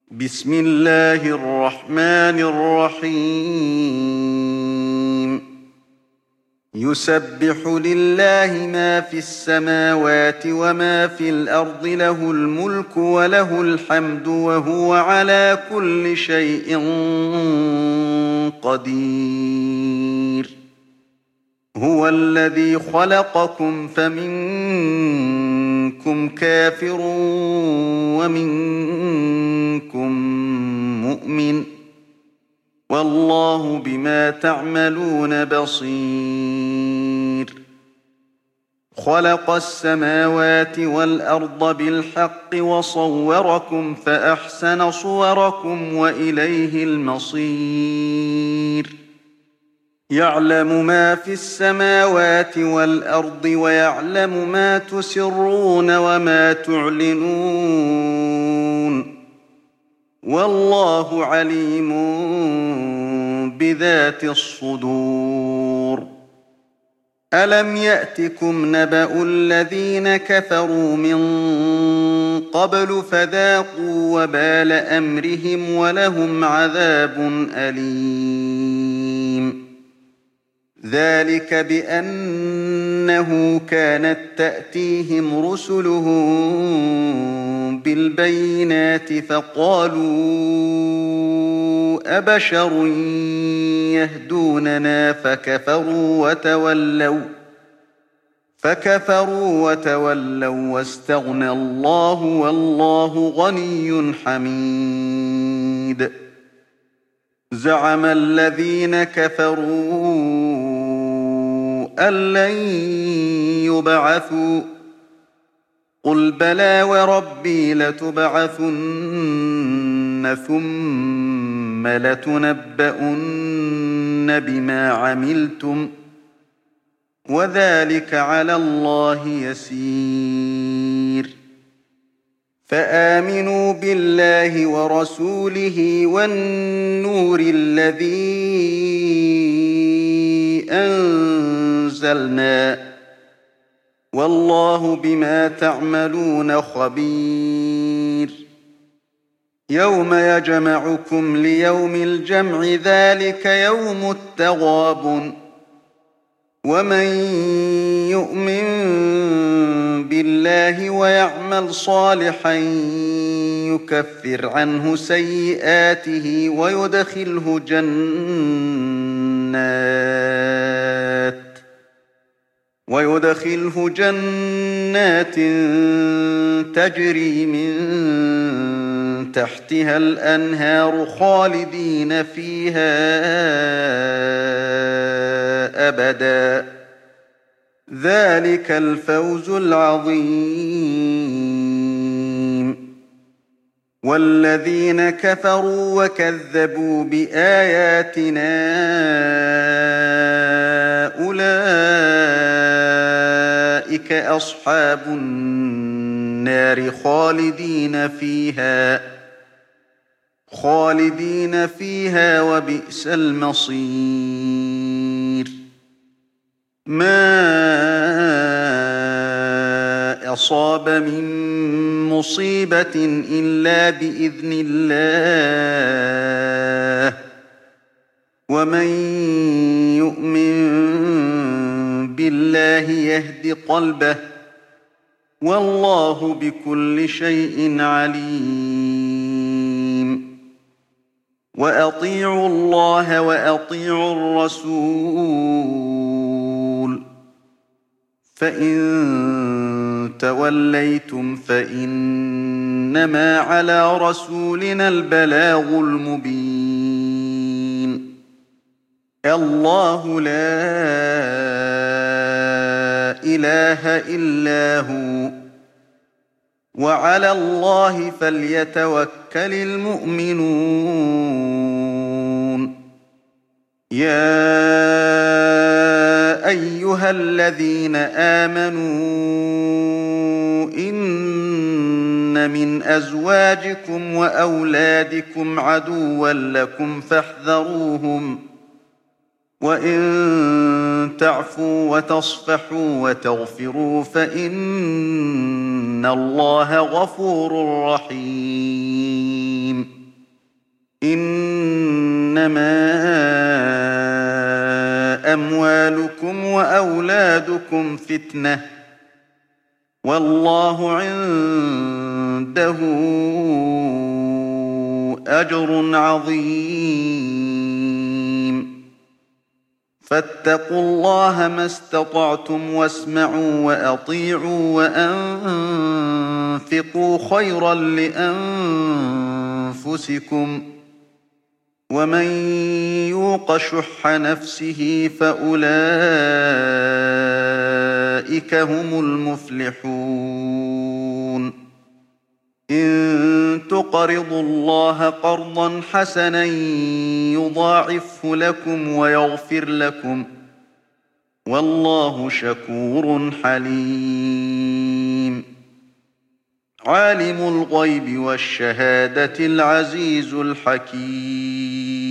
بسم الله الرحمن الرحيم يسبح لله ما في السماوات وما في الأرض له الملك وله الحمد وهو على كل شيء قدير هو الذي خلقكم فمنكم كافر ومنكم مؤمن والله بما تعملون بصير خلق السماوات والأرض بالحق وصوركم فأحسن صوركم وإليه المصير يعلم ما في السماوات والأرض ويعلم ما تسرون وما تعلنون والله عليم بذات الصدور ألم يأتكم نبأ الذين كفروا من قبل فذاقوا وبال أمرهم ولهم عذاب أليم ذلك بأنه كانت تأتيهم رسلهم بالبينات فقالوا أبشر يهدوننا فكفروا وتولوا واستغنى الله والله غني حميد زعم الذين كفروا أن لن يبعثوا قل بلى وربي لتبعثن ثم لتنبؤن بما عملتم وذلك على الله يسير فآمنوا بالله ورسوله والنور الذي أنزلنا والله بما تعملون خبير يوم يجمعكم ليوم الجمع ذلك يوم التغابن ومن يؤمن بالله ويعمل صالحا يكفر عنه سيئاته ويدخله جنات تجري من تحتها الأنهار خالدين فيها أبدا ذلك الفوز العظيم والذين كفروا وكذبوا بآياتنا أولئك أصحاب النار خالدين فيها وبئس المصير ما أصاب من مصيبة إلا بإذن الله ومن يؤمن بالله يهد قلبه والله بكل شيء عليم وأطيعوا الله وأطيعوا الرسول فإن توليتم فإنما على رسولنا البلاغ المبين الله لا إله إلا هو وعلى الله فليتوكل المؤمنون يا أيها الذين آمنوا إن من أزواجكم وأولادكم عدوا لكم فاحذروهم وإن تعفوا وتصفحوا وتغفروا فإن الله غفور رحيم إنما أموالكم وأولادكم فتنة والله عنده أجر عظيم فاتقوا الله ما استطعتم واسمعوا وأطيعوا وأنفقوا خيرا لأنفسكم ومن يوق شح نفسه فأولئك هم المفلحون إن تقرضوا الله قرضا حسنا يضاعفه لكم ويغفر لكم والله شكور حليم عالم الغيب والشهادة العزيز الحكيم